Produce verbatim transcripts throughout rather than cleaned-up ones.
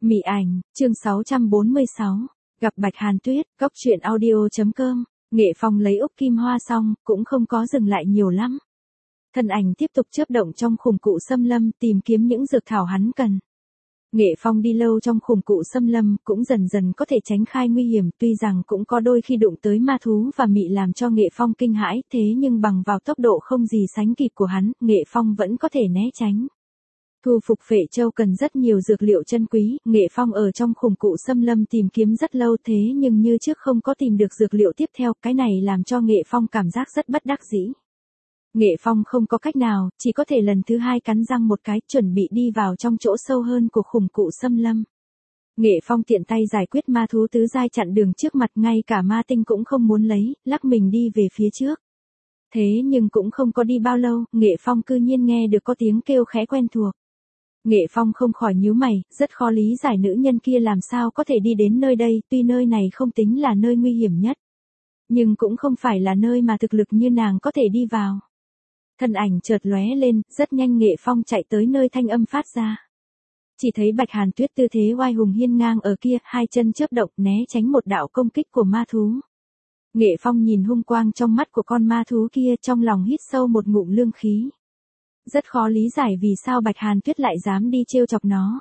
Mị ảnh, chương sáu trăm bốn mươi sáu, gặp Bạch Hàn Tuyết, góc truyện audio.com, Nghệ Phong lấy úc kim hoa xong, cũng không có dừng lại nhiều lắm. Thân ảnh tiếp tục chớp động trong khủng cụ xâm lâm tìm kiếm những dược thảo hắn cần. Nghệ Phong đi lâu trong khủng cụ xâm lâm cũng dần dần có thể tránh khai nguy hiểm, tuy rằng cũng có đôi khi đụng tới ma thú và mị làm cho Nghệ Phong kinh hãi, thế nhưng bằng vào tốc độ không gì sánh kịp của hắn, Nghệ Phong vẫn có thể né tránh. Thu phục Phệ Châu cần rất nhiều dược liệu chân quý, Nghệ Phong ở trong khủng cụ xâm lâm tìm kiếm rất lâu thế nhưng như trước không có tìm được dược liệu tiếp theo, cái này làm cho Nghệ Phong cảm giác rất bất đắc dĩ. Nghệ Phong không có cách nào, chỉ có thể lần thứ hai cắn răng một cái, chuẩn bị đi vào trong chỗ sâu hơn của khủng cụ xâm lâm. Nghệ Phong tiện tay giải quyết ma thú tứ giai chặn đường trước mặt, ngay cả ma tinh cũng không muốn lấy, lắc mình đi về phía trước. Thế nhưng cũng không có đi bao lâu, Nghệ Phong cư nhiên nghe được có tiếng kêu khẽ quen thuộc. Nghệ Phong không khỏi nhíu mày, rất khó lý giải nữ nhân kia làm sao có thể đi đến nơi đây, tuy nơi này không tính là nơi nguy hiểm nhất. Nhưng cũng không phải là nơi mà thực lực như nàng có thể đi vào. Thân ảnh chợt lóe lên, rất nhanh Nghệ Phong chạy tới nơi thanh âm phát ra. Chỉ thấy Bạch Hàn Tuyết tư thế oai hùng hiên ngang ở kia, hai chân chớp động né tránh một đạo công kích của ma thú. Nghệ Phong nhìn hung quang trong mắt của con ma thú kia, trong lòng hít sâu một ngụm lương khí. Rất khó lý giải vì sao Bạch Hàn Tuyết lại dám đi trêu chọc nó.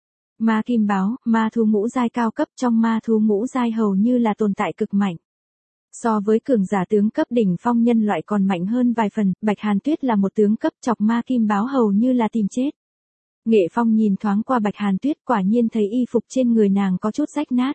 Ma kim báo, ma thú ngũ giai cao cấp, trong ma thú ngũ giai hầu như là tồn tại cực mạnh. So với cường giả tướng cấp đỉnh phong nhân loại còn mạnh hơn vài phần, Bạch Hàn Tuyết là một tướng cấp, chọc ma kim báo hầu như là tìm chết. Nghệ Phong nhìn thoáng qua Bạch Hàn Tuyết, quả nhiên thấy y phục trên người nàng có chút rách nát.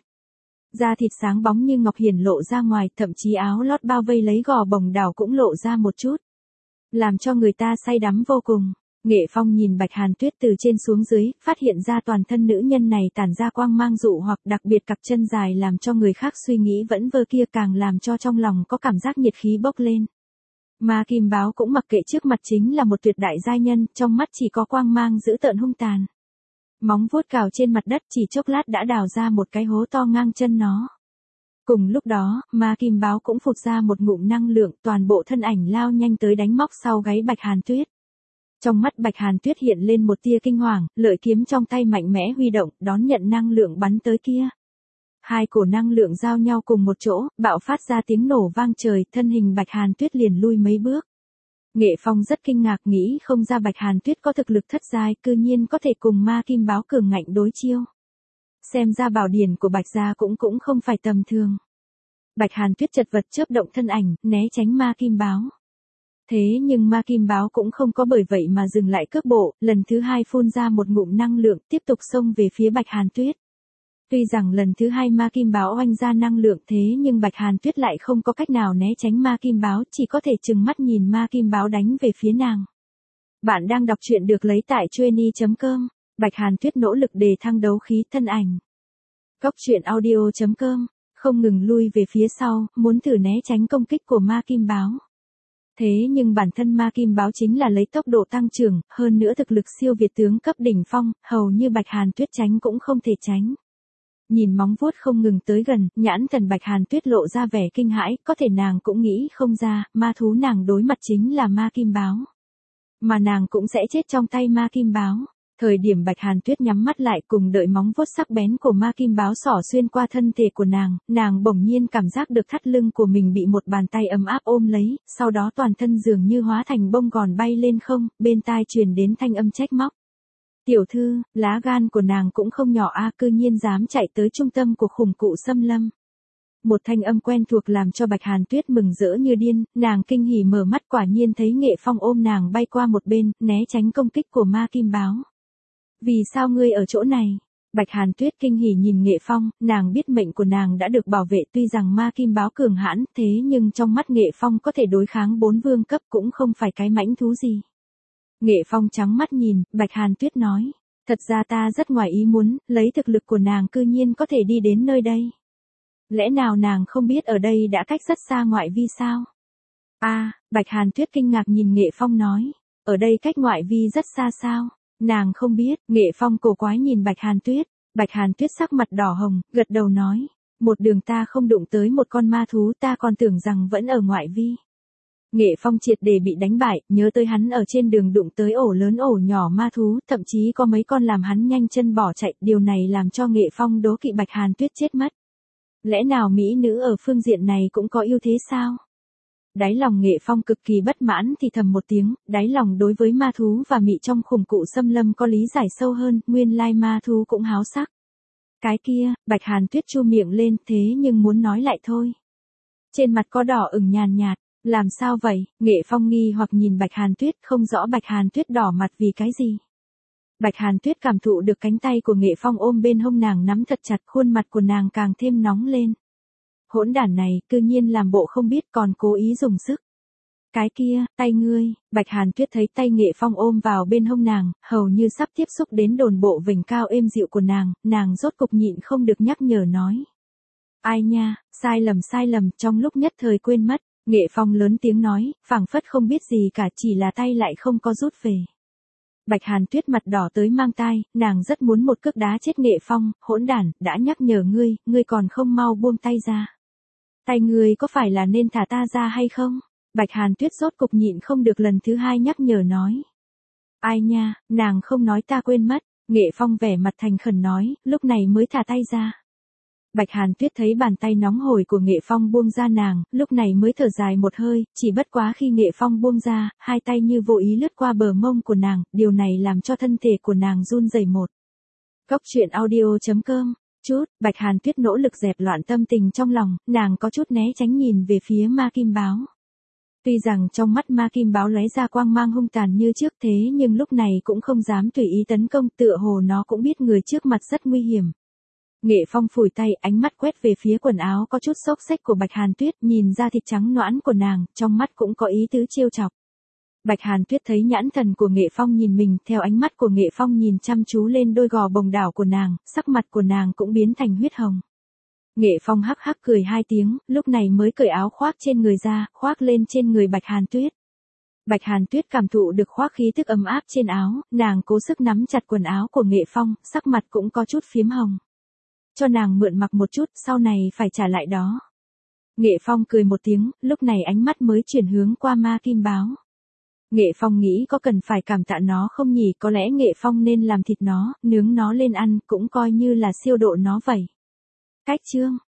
Da thịt sáng bóng như ngọc hiển lộ ra ngoài, thậm chí áo lót bao vây lấy gò bồng đảo cũng lộ ra một chút. Làm cho người ta say đắm vô cùng. Nghệ Phong nhìn Bạch Hàn Tuyết từ trên xuống dưới, phát hiện ra toàn thân nữ nhân này tản ra quang mang dụ hoặc, đặc biệt cặp chân dài làm cho người khác suy nghĩ vẫn vơ kia càng làm cho trong lòng có cảm giác nhiệt khí bốc lên. Ma kim báo cũng mặc kệ, trước mặt chính là một tuyệt đại giai nhân, trong mắt chỉ có quang mang dữ tợn hung tàn. Móng vuốt cào trên mặt đất chỉ chốc lát đã đào ra một cái hố to ngang chân nó. Cùng lúc đó, ma kim báo cũng phụt ra một ngụm năng lượng, toàn bộ thân ảnh lao nhanh tới đánh móc sau gáy Bạch Hàn Tuyết. Trong mắt Bạch Hàn Tuyết hiện lên một tia kinh hoàng, lợi kiếm trong tay mạnh mẽ huy động, đón nhận năng lượng bắn tới kia. Hai cổ năng lượng giao nhau cùng một chỗ, bạo phát ra tiếng nổ vang trời, thân hình Bạch Hàn Tuyết liền lui mấy bước. Nghệ Phong rất kinh ngạc, nghĩ không ra Bạch Hàn Tuyết có thực lực thất giai, cư nhiên có thể cùng ma kim báo cường ngạnh đối chiêu. Xem ra bảo điển của Bạch gia cũng cũng không phải tầm thường. Bạch Hàn Tuyết chật vật chớp động thân ảnh, né tránh ma kim báo. Thế nhưng ma kim báo cũng không có bởi vậy mà dừng lại cước bộ, lần thứ hai phun ra một ngụm năng lượng, tiếp tục xông về phía Bạch Hàn Tuyết. Tuy rằng lần thứ hai ma kim báo oanh ra năng lượng, thế nhưng Bạch Hàn Tuyết lại không có cách nào né tránh ma kim báo, chỉ có thể trừng mắt nhìn ma kim báo đánh về phía nàng. Bạn đang đọc truyện được lấy tại chueny chấm com. Bạch Hàn Tuyết nỗ lực đề thăng đấu khí, thân ảnh. Góc truyện audio.com, không ngừng lui về phía sau, muốn thử né tránh công kích của ma kim báo. Thế nhưng bản thân ma kim báo chính là lấy tốc độ tăng trưởng, hơn nữa thực lực siêu việt tướng cấp đỉnh phong, hầu như Bạch Hàn Tuyết tránh cũng không thể tránh. Nhìn móng vuốt không ngừng tới gần, nhãn thần Bạch Hàn Tuyết lộ ra vẻ kinh hãi, có thể nàng cũng nghĩ không ra, ma thú nàng đối mặt chính là ma kim báo. Mà nàng cũng sẽ chết trong tay ma kim báo. Thời điểm Bạch Hàn Tuyết nhắm mắt lại cùng đợi móng vuốt sắc bén của ma kim báo xỏ xuyên qua thân thể của nàng, nàng bỗng nhiên cảm giác được thắt lưng của mình bị một bàn tay ấm áp ôm lấy, sau đó toàn thân dường như hóa thành bông gòn bay lên không, bên tai truyền đến thanh âm trách móc. Tiểu thư, lá gan của nàng cũng không nhỏ a, cư nhiên dám chạy tới trung tâm của khủng cụ xâm lâm. Một thanh âm quen thuộc làm cho Bạch Hàn Tuyết mừng rỡ như điên, nàng kinh hỉ mở mắt, quả nhiên thấy Nghệ Phong ôm nàng bay qua một bên, né tránh công kích của ma kim báo. Vì sao ngươi ở chỗ này? Bạch Hàn Tuyết kinh hỉ nhìn Nghệ Phong, nàng biết mệnh của nàng đã được bảo vệ, tuy rằng ma kim báo cường hãn, thế nhưng trong mắt Nghệ Phong có thể đối kháng bốn vương cấp cũng không phải cái mãnh thú gì. Nghệ Phong trắng mắt nhìn, Bạch Hàn Tuyết nói, thật ra ta rất ngoài ý muốn, lấy thực lực của nàng cư nhiên có thể đi đến nơi đây. Lẽ nào nàng không biết ở đây đã cách rất xa ngoại vi sao? A, à, Bạch Hàn Tuyết kinh ngạc nhìn Nghệ Phong nói, ở đây cách ngoại vi rất xa sao? Nàng không biết. Nghệ Phong cổ quái nhìn Bạch Hàn Tuyết, Bạch Hàn Tuyết sắc mặt đỏ hồng, gật đầu nói, một đường ta không đụng tới một con ma thú, ta còn tưởng rằng vẫn ở ngoại vi. Nghệ Phong triệt để bị đánh bại, nhớ tới hắn ở trên đường đụng tới ổ lớn ổ nhỏ ma thú, thậm chí có mấy con làm hắn nhanh chân bỏ chạy, điều này làm cho Nghệ Phong đố kỵ Bạch Hàn Tuyết chết mất. Lẽ nào mỹ nữ ở phương diện này cũng có ưu thế sao? Đáy lòng Nghệ Phong cực kỳ bất mãn thì thầm một tiếng, đáy lòng đối với ma thú và mị trong khủng cụ xâm lâm có lý giải sâu hơn, nguyên lai ma thú cũng háo sắc. Cái kia, Bạch Hàn Tuyết chu miệng lên thế nhưng muốn nói lại thôi. Trên mặt có đỏ ửng nhàn nhạt, làm sao vậy? Nghệ Phong nghi hoặc nhìn Bạch Hàn Tuyết, không rõ Bạch Hàn Tuyết đỏ mặt vì cái gì. Bạch Hàn Tuyết cảm thụ được cánh tay của Nghệ Phong ôm bên hông nàng nắm thật chặt, khuôn mặt của nàng càng thêm nóng lên. Hỗn đản này, cư nhiên làm bộ không biết còn cố ý dùng sức. Cái kia, tay ngươi, Bạch Hàn Tuyết thấy tay Nghệ Phong ôm vào bên hông nàng, hầu như sắp tiếp xúc đến đồn bộ vành cao êm dịu của nàng, nàng rốt cục nhịn không được nhắc nhở nói. Ai nha, sai lầm sai lầm, trong lúc nhất thời quên mất, Nghệ Phong lớn tiếng nói, phảng phất không biết gì cả, chỉ là tay lại không có rút về. Bạch Hàn Tuyết mặt đỏ tới mang tai, nàng rất muốn một cước đá chết Nghệ Phong, hỗn đản, đã nhắc nhở ngươi, ngươi còn không mau buông tay ra. Tay ngươi có phải là nên thả ta ra hay không? Bạch Hàn Tuyết rốt cục nhịn không được lần thứ hai nhắc nhở nói. Ai nha, nàng không nói ta quên mất, Nghệ Phong vẻ mặt thành khẩn nói, lúc này mới thả tay ra. Bạch Hàn Tuyết thấy bàn tay nóng hổi của Nghệ Phong buông ra nàng, lúc này mới thở dài một hơi, chỉ bất quá khi Nghệ Phong buông ra, hai tay như vô ý lướt qua bờ mông của nàng, điều này làm cho thân thể của nàng run rẩy một. Cốc truyện audio chấm com Chút, Bạch Hàn Tuyết nỗ lực dẹp loạn tâm tình trong lòng, nàng có chút né tránh nhìn về phía ma kim báo. Tuy rằng trong mắt ma kim báo lóe ra quang mang hung tàn như trước thế nhưng lúc này cũng không dám tùy ý tấn công, tựa hồ nó cũng biết người trước mặt rất nguy hiểm. Nghệ Phong phủi tay, ánh mắt quét về phía quần áo có chút xốc xếch của Bạch Hàn Tuyết, nhìn ra thịt trắng nõn của nàng, trong mắt cũng có ý tứ trêu chọc. Bạch Hàn Tuyết thấy nhãn thần của Nghệ Phong nhìn mình, theo ánh mắt của Nghệ Phong nhìn chăm chú lên đôi gò bồng đảo của nàng, sắc mặt của nàng cũng biến thành huyết hồng. Nghệ Phong hắc hắc cười hai tiếng, lúc này mới cởi áo khoác trên người ra, khoác lên trên người Bạch Hàn Tuyết. Bạch Hàn Tuyết cảm thụ được khoác khí tức ấm áp trên áo, nàng cố sức nắm chặt quần áo của Nghệ Phong, sắc mặt cũng có chút phiếm hồng. Cho nàng mượn mặc một chút, sau này phải trả lại đó. Nghệ Phong cười một tiếng, lúc này ánh mắt mới chuyển hướng qua ma kim báo. Nghệ Phong nghĩ có cần phải cảm tạ nó không nhỉ, có lẽ Nghệ Phong nên làm thịt nó, nướng nó lên ăn, cũng coi như là siêu độ nó vậy. Cách chương